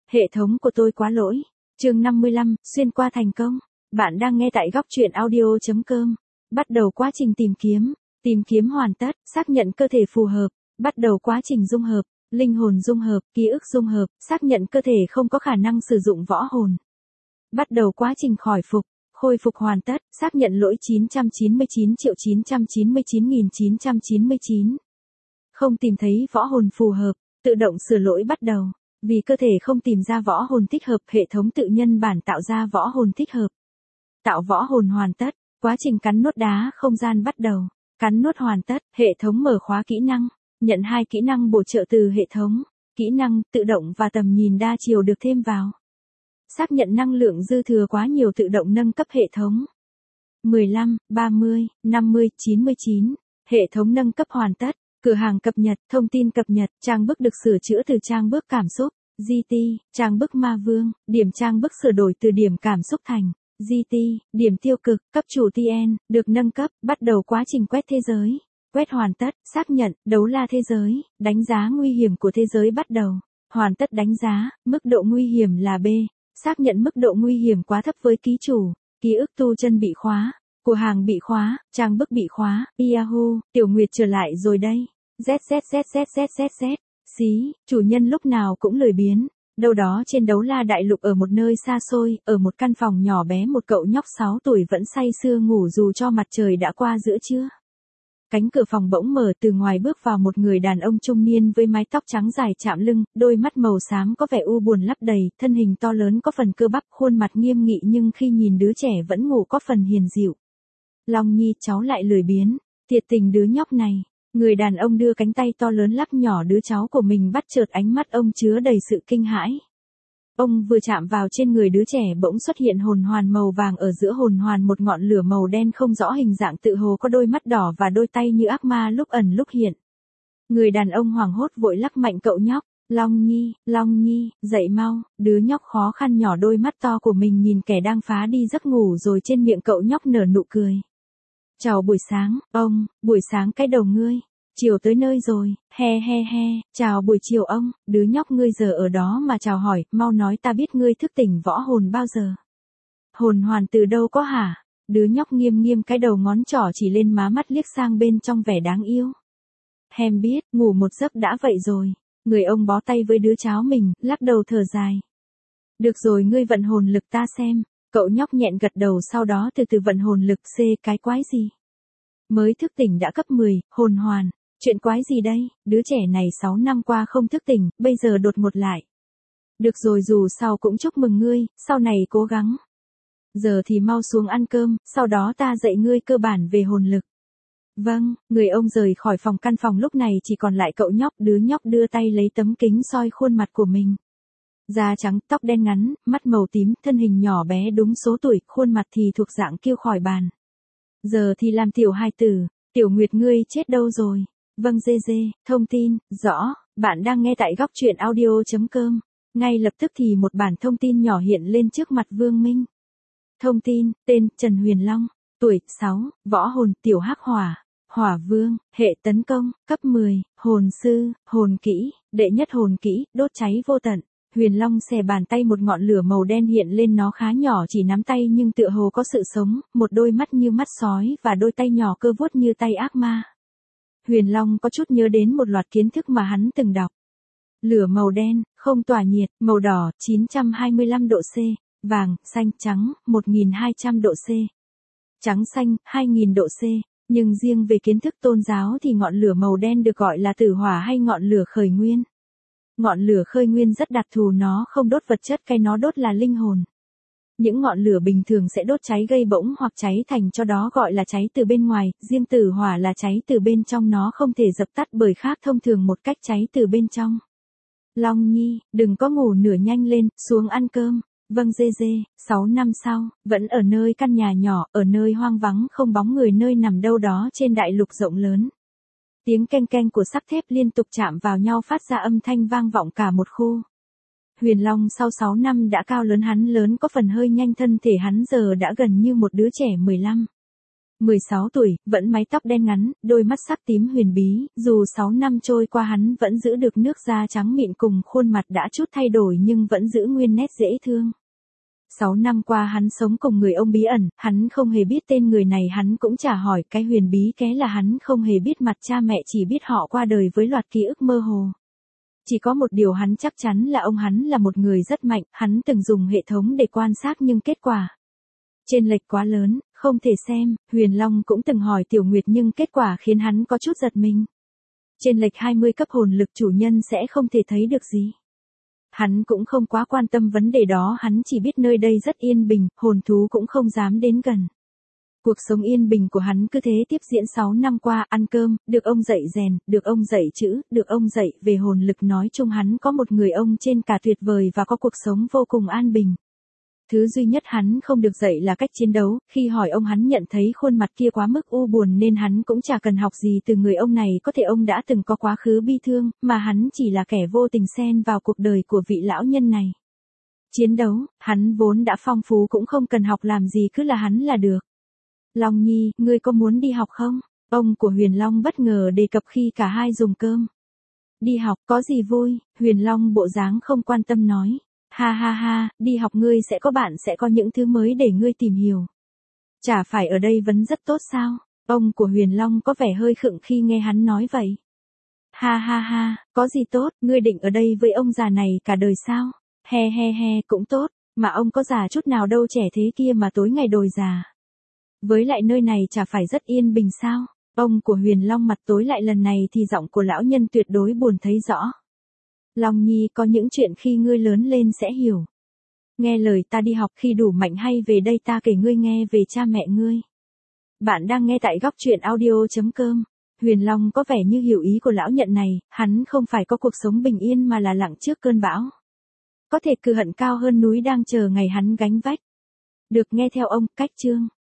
Hệ thống của tôi quá lỗi. Chương 55, xuyên qua thành công. Bạn đang nghe tại góc truyện audio.com. Bắt đầu quá trình tìm kiếm hoàn tất, xác nhận cơ thể phù hợp, bắt đầu quá trình dung hợp, linh hồn dung hợp, ký ức dung hợp, xác nhận cơ thể không có khả năng sử dụng võ hồn. Bắt đầu quá trình khỏi phục, khôi phục hoàn tất, xác nhận lỗi 999.999.999. Không tìm thấy võ hồn phù hợp, tự động sửa lỗi bắt đầu. Vì cơ thể không tìm ra võ hồn thích hợp, hệ thống tự nhân bản tạo ra võ hồn thích hợp. Tạo võ hồn hoàn tất, quá trình cắn nuốt đá không gian bắt đầu. Cắn nuốt hoàn tất, hệ thống mở khóa kỹ năng, nhận 2 kỹ năng bổ trợ từ hệ thống. Kỹ năng, tự động và tầm nhìn đa chiều được thêm vào. Xác nhận năng lượng dư thừa quá nhiều, tự động nâng cấp hệ thống. 15, 30, 50, 99. Hệ thống nâng cấp hoàn tất. Cửa hàng cập nhật, thông tin cập nhật, trang bức được sửa chữa từ trang bức cảm xúc, GT, trang bức ma vương, điểm trang bức sửa đổi từ điểm cảm xúc thành GT, điểm tiêu cực, cấp chủ TN, được nâng cấp, bắt đầu quá trình quét thế giới. Quét hoàn tất, xác nhận, đấu la thế giới, đánh giá nguy hiểm của thế giới bắt đầu. Hoàn tất đánh giá, mức độ nguy hiểm là B, xác nhận mức độ nguy hiểm quá thấp với ký chủ, ký ức tu chân bị khóa. Cửa hàng bị khóa, trang bức bị khóa, Yahoo, Tiểu Nguyệt trở lại rồi đây. ZZZZZZZ, xí, chủ nhân lúc nào cũng lười biếng. Đâu đó trên đấu la đại lục ở một nơi xa xôi, ở một căn phòng nhỏ bé, một cậu nhóc 6 tuổi vẫn say sưa ngủ dù cho mặt trời đã qua giữa trưa. Cánh cửa phòng bỗng mở, từ ngoài bước vào một người đàn ông trung niên với mái tóc trắng dài chạm lưng, đôi mắt màu xám có vẻ u buồn lấp đầy, thân hình to lớn có phần cơ bắp, khuôn mặt nghiêm nghị nhưng khi nhìn đứa trẻ vẫn ngủ có phần hiền dịu. Long Nhi, cháu lại lười biếng, thiệt tình đứa nhóc này. Người đàn ông đưa cánh tay to lớn lắc nhỏ đứa cháu của mình, bắt chợt ánh mắt ông chứa đầy sự kinh hãi. Ông vừa chạm vào trên người đứa trẻ bỗng xuất hiện hồn hoàn màu vàng, ở giữa hồn hoàn một ngọn lửa màu đen không rõ hình dạng, tự hồ có đôi mắt đỏ và đôi tay như ác ma lúc ẩn lúc hiện. Người đàn ông hoảng hốt vội lắc mạnh cậu nhóc. Long Nhi, dậy mau. Đứa nhóc khó khăn nhỏ đôi mắt to của mình nhìn kẻ đang phá đi giấc ngủ, rồi trên miệng cậu nhóc nở nụ cười. Chào buổi sáng, ông, buổi sáng cái đầu ngươi. Chiều tới nơi rồi, he. Chào buổi chiều ông, đứa nhóc ngươi giờ ở đó mà chào hỏi, mau nói ta biết ngươi thức tỉnh võ hồn bao giờ. Hồn hoàn từ đâu có hả? Đứa nhóc nghiêm cái đầu, ngón trỏ chỉ lên má, mắt liếc sang bên trong vẻ đáng yêu. Hem biết, ngủ một giấc đã vậy rồi. Người ông bó tay với đứa cháu mình, lắc đầu thở dài. Được rồi, ngươi vận hồn lực ta xem. Cậu nhóc nhẹn gật đầu, sau đó từ từ vận hồn lực. C, cái quái gì? Mới thức tỉnh đã cấp 10, hồn hoàn. Chuyện quái gì đây? Đứa trẻ này 6 năm qua không thức tỉnh, bây giờ đột ngột lại. Được rồi, dù sao cũng chúc mừng ngươi, sau này cố gắng. Giờ thì mau xuống ăn cơm, sau đó ta dạy ngươi cơ bản về hồn lực. Vâng, người ông rời khỏi phòng, căn phòng lúc này chỉ còn lại cậu nhóc. Đứa nhóc đưa tay lấy tấm kính soi khuôn mặt của mình. Da trắng, tóc đen ngắn, mắt màu tím, thân hình nhỏ bé đúng số tuổi, khuôn mặt thì thuộc dạng kêu khỏi bàn. Giờ thì làm tiểu hài tử. Tiểu Nguyệt, ngươi chết đâu rồi? Vâng GG, thông tin, rõ, bạn đang nghe tại góc truyện audio.com. Ngay lập tức thì một bản thông tin nhỏ hiện lên trước mặt Vương Minh. Thông tin, tên, Trần Huyền Long, tuổi, 6, võ hồn, tiểu hắc hỏa, hỏa vương, hệ tấn công, cấp 10, hồn sư, hồn kỹ, đệ nhất hồn kỹ, đốt cháy vô tận. Huyền Long xẻ bàn tay, một ngọn lửa màu đen hiện lên, nó khá nhỏ, chỉ nắm tay nhưng tựa hồ có sự sống, một đôi mắt như mắt sói và đôi tay nhỏ cơ vuốt như tay ác ma. Huyền Long có chút nhớ đến một loạt kiến thức mà hắn từng đọc. Lửa màu đen, không tỏa nhiệt, màu đỏ, 925 độ C, vàng, xanh, trắng, 1200 độ C, trắng xanh, 2000 độ C. Nhưng riêng về kiến thức tôn giáo thì ngọn lửa màu đen được gọi là tử hỏa hay ngọn lửa khởi nguyên. Ngọn lửa khởi nguyên rất đặc thù, nó không đốt vật chất, cái nó đốt là linh hồn. Những ngọn lửa bình thường sẽ đốt cháy gây bỗng hoặc cháy thành cho đó gọi là cháy từ bên ngoài, riêng tử hỏa là cháy từ bên trong, nó không thể dập tắt bởi khác thông thường một cách cháy từ bên trong. Long Nhi, đừng có ngủ nửa, nhanh lên, xuống ăn cơm. Vâng GG, 6 năm sau, vẫn ở nơi căn nhà nhỏ, ở nơi hoang vắng không bóng người, nơi nằm đâu đó trên đại lục rộng lớn. Tiếng keng keng của sắt thép liên tục chạm vào nhau phát ra âm thanh vang vọng cả một khu. Huyền Long sau 6 năm đã cao lớn, hắn lớn có phần hơi nhanh, thân thể hắn giờ đã gần như một đứa trẻ 15. 16 tuổi, vẫn mái tóc đen ngắn, đôi mắt sắc tím huyền bí, dù 6 năm trôi qua hắn vẫn giữ được nước da trắng mịn cùng khuôn mặt đã chút thay đổi nhưng vẫn giữ nguyên nét dễ thương. 6 năm qua hắn sống cùng người ông bí ẩn, hắn không hề biết tên người này, hắn cũng chả hỏi, cái huyền bí ké là hắn không hề biết mặt cha mẹ, chỉ biết họ qua đời với loạt ký ức mơ hồ. Chỉ có một điều hắn chắc chắn là ông hắn là một người rất mạnh, hắn từng dùng hệ thống để quan sát nhưng kết quả chênh lệch quá lớn, không thể xem. Huyền Long cũng từng hỏi Tiểu Nguyệt nhưng kết quả khiến hắn có chút giật mình. Chênh lệch 20 cấp hồn lực chủ nhân sẽ không thể thấy được gì. Hắn cũng không quá quan tâm vấn đề đó, hắn chỉ biết nơi đây rất yên bình, hồn thú cũng không dám đến gần. Cuộc sống yên bình của hắn cứ thế tiếp diễn 6 năm qua, ăn cơm, được ông dạy rèn, được ông dạy chữ, được ông dạy về hồn lực, nói chung hắn có một người ông trên cả tuyệt vời và có cuộc sống vô cùng an bình. Thứ duy nhất hắn không được dạy là cách chiến đấu, khi hỏi ông hắn nhận thấy khuôn mặt kia quá mức u buồn nên hắn cũng chả cần học gì từ người ông này, có thể ông đã từng có quá khứ bi thương, mà hắn chỉ là kẻ vô tình xen vào cuộc đời của vị lão nhân này. Chiến đấu, hắn vốn đã phong phú cũng không cần học làm gì, cứ là hắn là được. Long Nhi, ngươi có muốn đi học không? Ông của Huyền Long bất ngờ đề cập khi cả hai dùng cơm. Đi học, có gì vui? Huyền Long bộ dáng không quan tâm nói. Ha ha ha, đi học ngươi sẽ có bạn, sẽ có những thứ mới để ngươi tìm hiểu. Chả phải ở đây vẫn rất tốt sao? Ông của Huyền Long có vẻ hơi khựng khi nghe hắn nói vậy. Ha ha ha, có gì tốt, ngươi định ở đây với ông già này cả đời sao? He he he, cũng tốt, mà ông có già chút nào đâu, trẻ thế kia mà tối ngày đồi già. Với lại nơi này chả phải rất yên bình sao? Ông của Huyền Long mặt tối lại, lần này thì giọng của lão nhân tuyệt đối buồn thấy rõ. Long Nhi, có những chuyện khi ngươi lớn lên sẽ hiểu. Nghe lời ta đi học, khi đủ mạnh hay về đây ta kể ngươi nghe về cha mẹ ngươi. Bạn đang nghe tại góc truyện audio.com. Huyền Long có vẻ như hiểu ý của lão nhận này, hắn không phải có cuộc sống bình yên mà là lặng trước cơn bão. Có thể cự hận cao hơn núi đang chờ ngày hắn gánh vách. Được nghe theo ông, cách chương.